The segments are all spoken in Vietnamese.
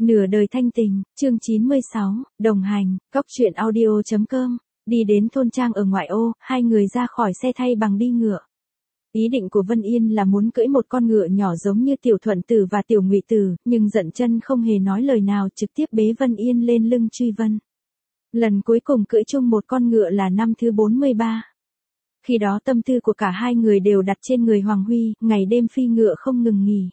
Nửa đời thanh tình, chương 96, đồng hành, cóc truyện audio.com, đi đến thôn trang ở ngoại ô, hai người ra khỏi xe thay bằng đi ngựa. Ý định của Vân Yên là muốn cưỡi một con ngựa nhỏ giống như Tiểu Thuận Tử và Tiểu Ngụy Tử, nhưng Dận Chân không hề nói lời nào, trực tiếp bế Vân Yên lên lưng truy vân. Lần cuối cùng cưỡi chung một con ngựa là năm thứ 43. Khi đó tâm tư của cả hai người đều đặt trên người Hoàng Huy, ngày đêm phi ngựa không ngừng nghỉ.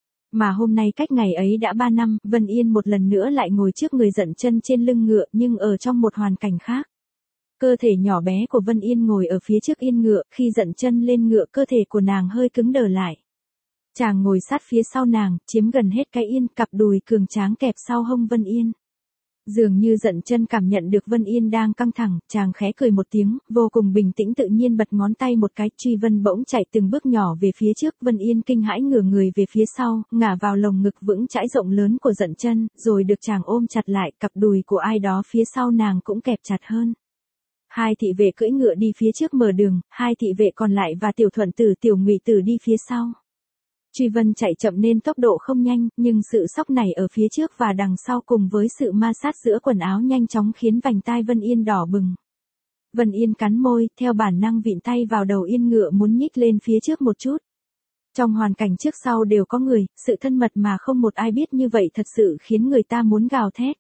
Mà hôm nay cách ngày ấy đã 3 năm, Vân Yên một lần nữa lại ngồi trước người Dận Chân trên lưng ngựa, nhưng ở trong một hoàn cảnh khác. Cơ thể nhỏ bé của Vân Yên ngồi ở phía trước yên ngựa, khi Dận Chân lên ngựa cơ thể của nàng hơi cứng đờ lại. Chàng ngồi sát phía sau nàng, chiếm gần hết cái yên, cặp đùi cường tráng kẹp sau hông Vân Yên. Dường như Dận Chân cảm nhận được Vân Yên đang căng thẳng, chàng khẽ cười một tiếng, vô cùng bình tĩnh tự nhiên bật ngón tay một cái, truy vân bỗng chạy từng bước nhỏ về phía trước, Vân Yên kinh hãi ngửa người về phía sau, ngả vào lồng ngực vững chãi rộng lớn của Dận Chân, rồi được chàng ôm chặt lại, cặp đùi của ai đó phía sau nàng cũng kẹp chặt hơn. Hai thị vệ cưỡi ngựa đi phía trước mở đường, hai thị vệ còn lại và Tiểu Thuận Tử, Tiểu Ngụy Tử đi phía sau. Truy vân chạy chậm nên tốc độ không nhanh, nhưng sự sóc nảy ở phía trước và đằng sau cùng với sự ma sát giữa quần áo nhanh chóng khiến vành tai Vân Yên đỏ bừng. Vân Yên cắn môi, theo bản năng vịn tay vào đầu yên ngựa muốn nhích lên phía trước một chút. Trong hoàn cảnh trước sau đều có người, sự thân mật mà không một ai biết như vậy thật sự khiến người ta muốn gào thét.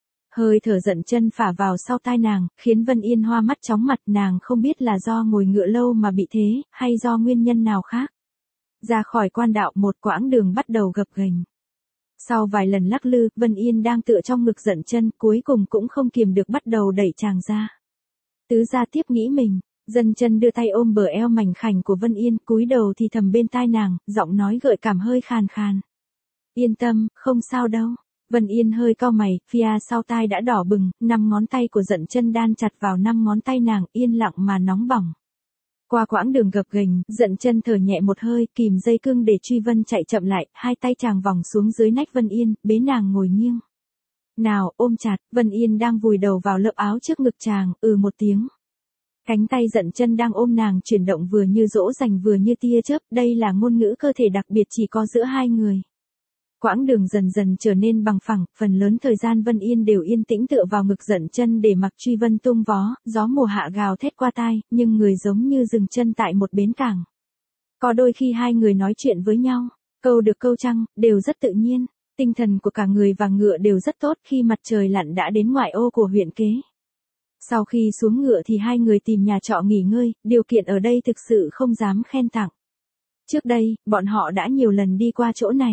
Hơi thở Dận Chân phả vào sau tai nàng, khiến Vân Yên hoa mắt chóng mặt, nàng không biết là do ngồi ngựa lâu mà bị thế, hay do nguyên nhân nào khác. Ra khỏi quan đạo một quãng đường bắt đầu gập ghềnh. Sau vài lần lắc lư, Vân Yên đang tựa trong ngực Dận Chân, cuối cùng cũng không kiềm được bắt đầu đẩy chàng ra. Tứ gia tiếp nghĩ mình, Dận Chân đưa tay ôm bờ eo mảnh khảnh của Vân Yên, cúi đầu thì thầm bên tai nàng, giọng nói gợi cảm hơi khàn khàn. Yên tâm, không sao đâu. Vân Yên hơi cau mày, phía sau tai đã đỏ bừng, 5 ngón tay của Dận Chân đan chặt vào 5 ngón tay nàng, yên lặng mà nóng bỏng. Qua quãng đường gập ghềnh, Dận Chân thở nhẹ một hơi, kìm dây cương để truy vân chạy chậm lại, hai tay chàng vòng xuống dưới nách Vân Yên, bế nàng ngồi nghiêng. Nào, ôm chặt, Vân Yên đang vùi đầu vào lớp áo trước ngực chàng, một tiếng. Cánh tay Dận Chân đang ôm nàng chuyển động vừa như dỗ dành vừa như tia chớp, đây là ngôn ngữ cơ thể đặc biệt chỉ có giữa hai người. Quãng đường dần dần trở nên bằng phẳng, phần lớn thời gian Vân Yên đều yên tĩnh tựa vào ngực Dận Chân để mặc truy vân tung vó, gió mùa hạ gào thét qua tai, nhưng người giống như dừng chân tại một bến cảng. Có đôi khi hai người nói chuyện với nhau, câu được câu trăng, đều rất tự nhiên, tinh thần của cả người và ngựa đều rất tốt khi mặt trời lặn đã đến ngoại ô của huyện Kế. Sau khi xuống ngựa thì hai người tìm nhà trọ nghỉ ngơi, điều kiện ở đây thực sự không dám khen tặng. Trước đây, bọn họ đã nhiều lần đi qua chỗ này.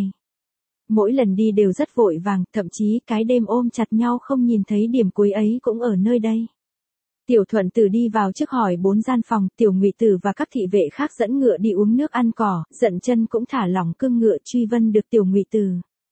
Mỗi lần đi đều rất vội vàng, thậm chí cái đêm ôm chặt nhau không nhìn thấy điểm cuối ấy cũng ở nơi đây. Tiểu Thuận Tử đi vào trước hỏi 4 gian phòng, Tiểu Ngụy Tử và các thị vệ khác dẫn ngựa đi uống nước ăn cỏ, Dận Chân cũng thả lỏng cương ngựa truy vân được Tiểu Ngụy Tử.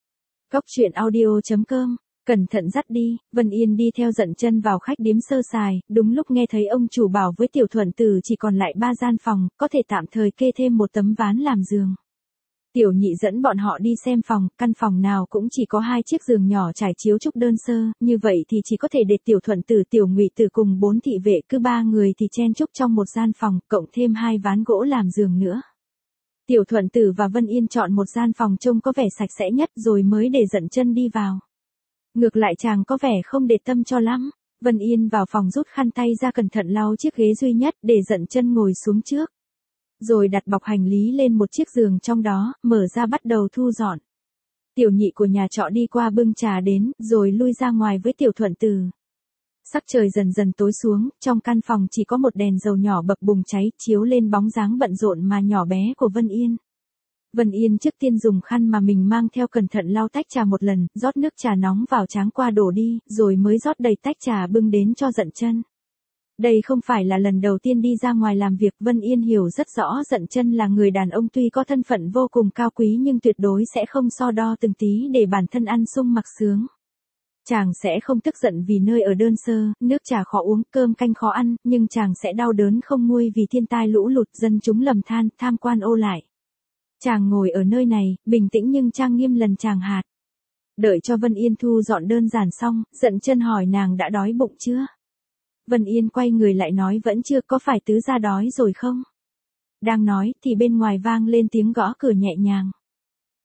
Cóc truyện audio.com, cẩn thận dắt đi, Vân Yên đi theo Dận Chân vào khách điếm sơ sài, đúng lúc nghe thấy ông chủ bảo với Tiểu Thuận Tử chỉ còn lại 3 gian phòng, có thể tạm thời kê thêm một tấm ván làm giường. Tiểu Nhị dẫn bọn họ đi xem phòng, căn phòng nào cũng chỉ có 2 chiếc giường nhỏ trải chiếu trúc đơn sơ, như vậy thì chỉ có thể để Tiểu Thuận Tử, Tiểu Ngụy Tử cùng 4 thị vệ, cứ 3 người thì chen chúc trong một gian phòng, cộng thêm 2 ván gỗ làm giường nữa. Tiểu Thuận Tử và Vân Yên chọn một gian phòng trông có vẻ sạch sẽ nhất rồi mới để Dận Chân đi vào. Ngược lại chàng có vẻ không để tâm cho lắm. Vân Yên vào phòng rút khăn tay ra cẩn thận lau chiếc ghế duy nhất để Dận Chân ngồi xuống trước. Rồi đặt bọc hành lý lên một chiếc giường trong đó, mở ra bắt đầu thu dọn. Tiểu Nhị của nhà trọ đi qua bưng trà đến, rồi lui ra ngoài với Tiểu Thuận Tử. Sắc trời dần dần tối xuống, trong căn phòng chỉ có một đèn dầu nhỏ bập bùng cháy, chiếu lên bóng dáng bận rộn mà nhỏ bé của Vân Yên. Vân Yên trước tiên dùng khăn mà mình mang theo cẩn thận lau tách trà một lần, rót nước trà nóng vào tráng qua đổ đi, rồi mới rót đầy tách trà bưng đến cho Dận Chân. Đây không phải là lần đầu tiên đi ra ngoài làm việc, Vân Yên hiểu rất rõ Dận Chân là người đàn ông tuy có thân phận vô cùng cao quý nhưng tuyệt đối sẽ không so đo từng tí để bản thân ăn sung mặc sướng. Chàng sẽ không tức giận vì nơi ở đơn sơ, nước trà khó uống, cơm canh khó ăn, nhưng chàng sẽ đau đớn không nguôi vì thiên tai lũ lụt, dân chúng lầm than, tham quan ô lại. Chàng ngồi ở nơi này, bình tĩnh nhưng trang nghiêm lần chàng hạt. Đợi cho Vân Yên thu dọn đơn giản xong, Dận Chân hỏi nàng đã đói bụng chưa? Vân Yên quay người lại nói vẫn chưa, có phải tứ gia đói rồi không? Đang nói thì bên ngoài vang lên tiếng gõ cửa nhẹ nhàng.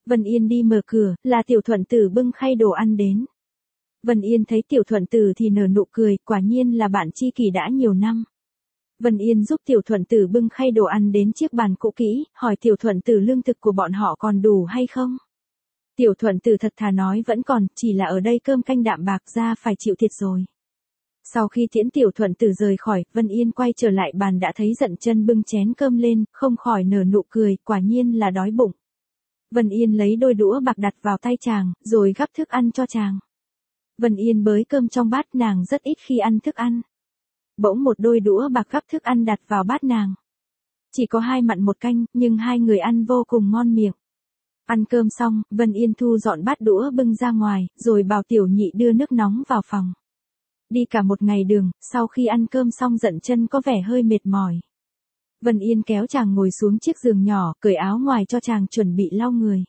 Vân Yên đi mở cửa, là Tiểu Thuận Tử bưng khay đồ ăn đến. Vân Yên thấy Tiểu Thuận Tử thì nở nụ cười, quả nhiên là bạn tri kỷ đã nhiều năm. Vân Yên giúp Tiểu Thuận Tử bưng khay đồ ăn đến chiếc bàn cũ kỹ, hỏi Tiểu Thuận Tử lương thực của bọn họ còn đủ hay không. Tiểu Thuận Tử thật thà nói vẫn còn, chỉ là ở đây cơm canh đạm bạc ra phải chịu thiệt rồi. Sau khi tiễn Tiểu Thuận Tử rời khỏi, Vân Yên quay trở lại bàn đã thấy Dận Chân bưng chén cơm lên, không khỏi nở nụ cười, quả nhiên là đói bụng. Vân Yên lấy đôi đũa bạc đặt vào tay chàng, rồi gắp thức ăn cho chàng. Vân Yên bới cơm trong bát, nàng rất ít khi ăn thức ăn. Bỗng một đôi đũa bạc gắp thức ăn đặt vào bát nàng. Chỉ có 2 mặn 1 canh, nhưng 2 người ăn vô cùng ngon miệng. Ăn cơm xong, Vân Yên thu dọn bát đũa bưng ra ngoài, rồi bảo Tiểu Nhị đưa nước nóng vào phòng. Đi cả một ngày đường, sau khi ăn cơm xong Dận Chân có vẻ hơi mệt mỏi. Vân Yên kéo chàng ngồi xuống chiếc giường nhỏ, cởi áo ngoài cho chàng chuẩn bị lau người.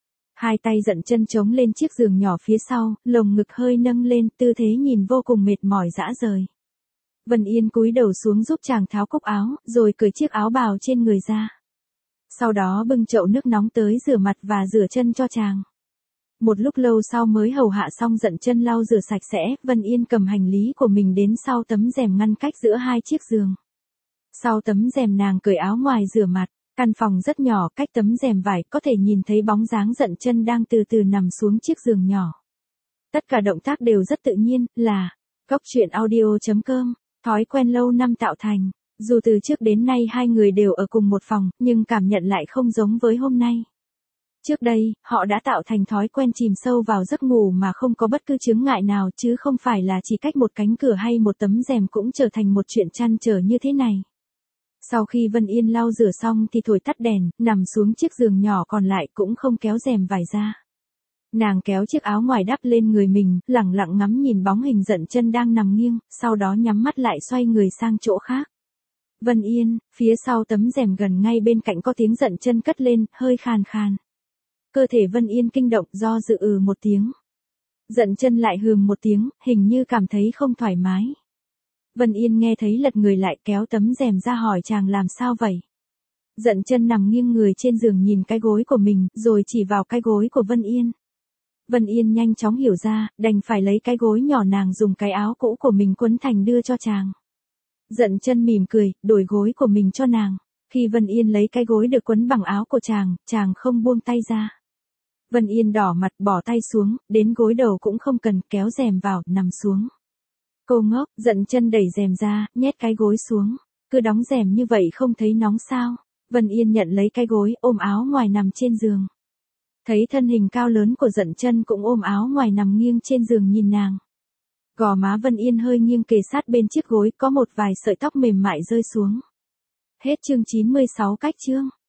2 tay Dận Chân chống lên chiếc giường nhỏ phía sau, lồng ngực hơi nâng lên, tư thế nhìn vô cùng mệt mỏi rã rời. Vân Yên cúi đầu xuống giúp chàng tháo cúc áo, rồi cởi chiếc áo bào trên người ra. Sau đó bưng chậu nước nóng tới rửa mặt và rửa chân cho chàng. Một lúc lâu sau mới hầu hạ xong Dận Chân lau rửa sạch sẽ, Vân Yên cầm hành lý của mình đến sau tấm rèm ngăn cách giữa 2 chiếc giường. Sau tấm rèm nàng cởi áo ngoài rửa mặt, căn phòng rất nhỏ, cách tấm rèm vải có thể nhìn thấy bóng dáng Dận Chân đang từ từ nằm xuống chiếc giường nhỏ. Tất cả động tác đều rất tự nhiên, là coctruyện.audio.com, thói quen lâu năm tạo thành. Dù từ trước đến nay 2 người đều ở cùng một phòng, nhưng cảm nhận lại không giống với hôm nay. Trước đây, họ đã tạo thành thói quen chìm sâu vào giấc ngủ mà không có bất cứ chướng ngại nào, chứ không phải là chỉ cách một cánh cửa hay một tấm rèm cũng trở thành một chuyện trăn trở như thế này. Sau khi Vân Yên lau rửa xong thì thổi tắt đèn, nằm xuống chiếc giường nhỏ còn lại cũng không kéo rèm vải ra. Nàng kéo chiếc áo ngoài đắp lên người mình, lẳng lặng ngắm nhìn bóng hình Dận Chân đang nằm nghiêng, sau đó nhắm mắt lại xoay người sang chỗ khác. Vân Yên, phía sau tấm rèm gần ngay bên cạnh có tiếng Dận Chân cất lên, hơi khàn khàn. Cơ thể Vân Yên kinh động, do dự một tiếng. Dận Chân lại hừm một tiếng, hình như cảm thấy không thoải mái. Vân Yên nghe thấy lật người lại, kéo tấm rèm ra hỏi chàng làm sao vậy. Dận Chân nằm nghiêng người trên giường nhìn cái gối của mình, rồi chỉ vào cái gối của Vân Yên. Vân Yên nhanh chóng hiểu ra, đành phải lấy cái gối nhỏ nàng dùng cái áo cũ của mình quấn thành đưa cho chàng. Dận Chân mỉm cười, đổi gối của mình cho nàng. Khi Vân Yên lấy cái gối được quấn bằng áo của chàng không buông tay ra. Vân Yên đỏ mặt bỏ tay xuống, đến gối đầu cũng không cần, kéo rèm vào, nằm xuống. Cô ngốc, Dận Chân đẩy rèm ra, nhét cái gối xuống. Cứ đóng rèm như vậy không thấy nóng sao? Vân Yên nhận lấy cái gối, ôm áo ngoài nằm trên giường. Thấy thân hình cao lớn của Dận Chân cũng ôm áo ngoài nằm nghiêng trên giường nhìn nàng. Gò má Vân Yên hơi nghiêng kề sát bên chiếc gối, có một vài sợi tóc mềm mại rơi xuống. Hết chương 96 cách chương.